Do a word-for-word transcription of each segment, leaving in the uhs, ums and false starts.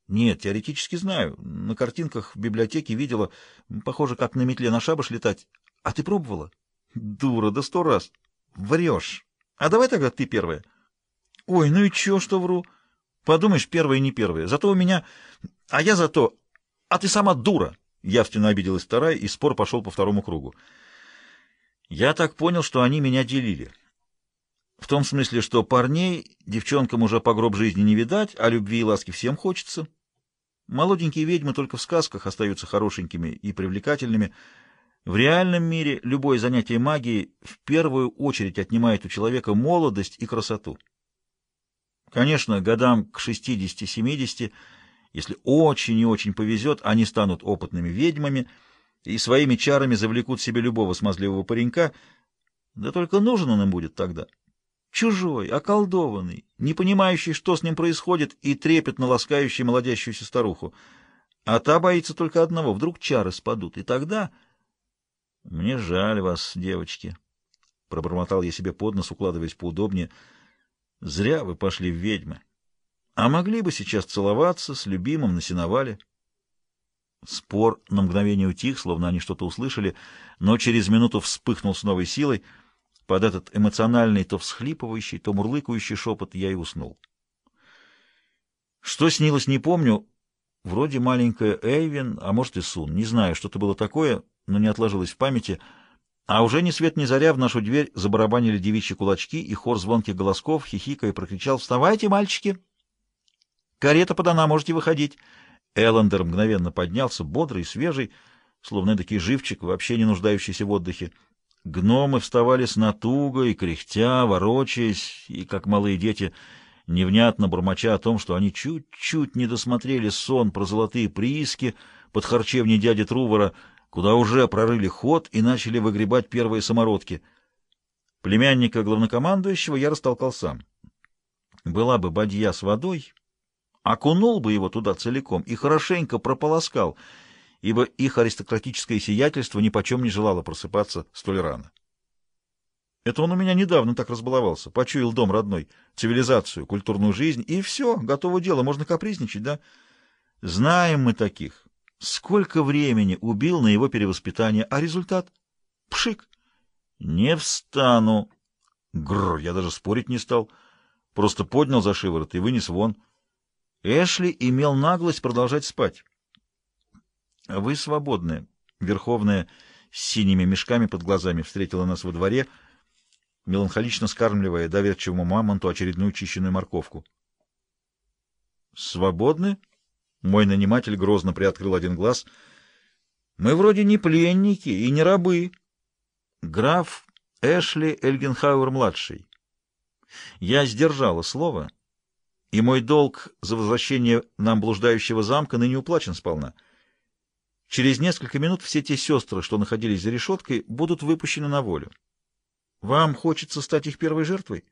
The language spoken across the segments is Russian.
Нет, теоретически знаю. На картинках в библиотеке видела. Похоже, как на метле на шабаш летать. А ты пробовала? Дура, да сто раз. Врешь. А давай тогда ты первая. Ой, ну и чё, что вру? Подумаешь, первая не первая. Зато у меня... А я зато... А ты сама дура. Явственно обиделась вторая, и спор пошел по второму кругу. Я так понял, что они меня делили. В том смысле, что парней девчонкам уже по гроб жизни не видать, а любви и ласки всем хочется. Молоденькие ведьмы только в сказках остаются хорошенькими и привлекательными. В реальном мире любое занятие магией в первую очередь отнимает у человека молодость и красоту. Конечно, годам к шестидесяти-семидесяти, если очень и очень повезет, они станут опытными ведьмами и своими чарами завлекут себе любого смазливого паренька, да только нужен он им будет тогда. Чужой, околдованный, не понимающий, что с ним происходит, и трепетно ласкающий молодящуюся старуху. А та боится только одного — вдруг чары спадут, и тогда... — Мне жаль вас, девочки, — пробормотал я себе под нос, укладываясь поудобнее. — Зря вы пошли в ведьмы. А могли бы сейчас целоваться с любимым на сеновале. Спор на мгновение утих, словно они что-то услышали, но через минуту вспыхнул с новой силой. Под этот эмоциональный, то всхлипывающий, то мурлыкающий шепот я и уснул. Что снилось, не помню. Вроде маленькая Эйвин, а может и Сун. Не знаю, что-то было такое, но не отложилось в памяти. А уже ни свет ни заря в нашу дверь забарабанили девичьи кулачки, и хор звонких голосков, хихикая, прокричал: «Вставайте, мальчики! Карета подана, можете выходить!» Эллендер мгновенно поднялся, бодрый и свежий, словно эдакий живчик, вообще не нуждающийся в отдыхе. Гномы вставали с натугой, кряхтя, ворочаясь, и, как малые дети, невнятно бормоча о том, что они чуть-чуть не досмотрели сон про золотые прииски под харчевней дяди Трувора, куда уже прорыли ход и начали выгребать первые самородки. Племянника главнокомандующего я растолкал сам. Была бы бадья с водой, окунул бы его туда целиком и хорошенько прополоскал, ибо их аристократическое сиятельство нипочем не желало просыпаться столь рано. Это он у меня недавно так разбаловался, почуял дом родной, цивилизацию, культурную жизнь, и все, готово дело, можно капризничать, да? Знаем мы таких. Сколько времени убил на его перевоспитание, а результат? Пшик! Не встану. Гррр, я даже спорить не стал, просто поднял за шиворот и вынес вон. Эшли имел наглость продолжать спать. — Вы свободны. Верховная с синими мешками под глазами встретила нас во дворе, меланхолично скармливая доверчивому мамонту очередную чищенную морковку. — Свободны? Мой наниматель грозно приоткрыл один глаз. — Мы вроде не пленники и не рабы. Граф Эшли Эльгенхауэр-младший. Я сдержала слово, и мой долг за возвращение нам блуждающего замка ныне уплачен сполна. Через несколько минут все те сестры, что находились за решеткой, будут выпущены на волю. Вам хочется стать их первой жертвой?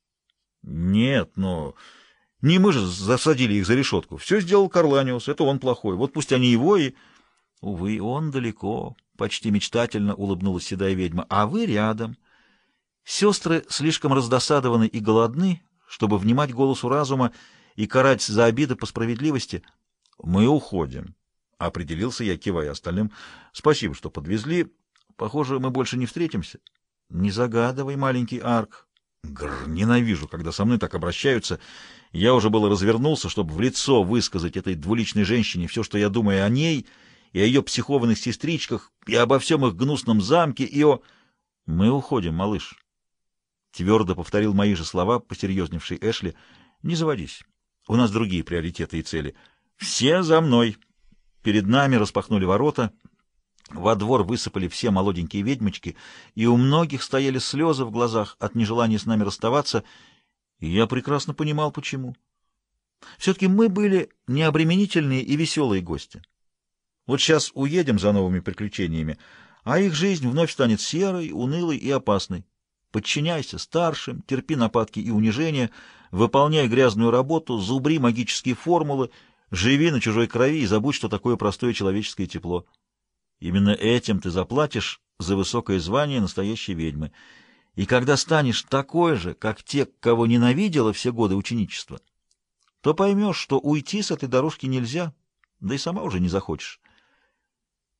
Нет, но... Не мы же засадили их за решетку. Все сделал Карланиус, это он плохой. Вот пусть они его и... Увы, он далеко, почти мечтательно улыбнулась седая ведьма. А вы рядом. Сестры слишком раздосадованы и голодны, чтобы внимать голосу разума и карать за обиды по справедливости. Мы уходим. Определился я, кивая остальным. Спасибо, что подвезли. Похоже, мы больше не встретимся. Не загадывай, маленький Арк. Гррр, ненавижу, когда со мной так обращаются. Я уже было развернулся, чтобы в лицо высказать этой двуличной женщине все, что я думаю о ней, и о ее психованных сестричках, и обо всем их гнусном замке, и о... Мы уходим, малыш. Твердо повторил мои же слова посерьезневший Эшли. Не заводись. У нас другие приоритеты и цели. Все за мной. Перед нами распахнули ворота. Во двор высыпали все молоденькие ведьмочки, и у многих стояли слезы в глазах от нежелания с нами расставаться, и я прекрасно понимал, почему. Все-таки мы были необременительные и веселые гости. Вот сейчас уедем за новыми приключениями, а их жизнь вновь станет серой, унылой и опасной. Подчиняйся старшим, терпи нападки и унижения, выполняй грязную работу, зубри магические формулы, живи на чужой крови и забудь, что такое простое человеческое тепло. Именно этим ты заплатишь за высокое звание настоящей ведьмы. И когда станешь такой же, как те, кого ненавидела все годы ученичества, то поймешь, что уйти с этой дорожки нельзя, да и сама уже не захочешь.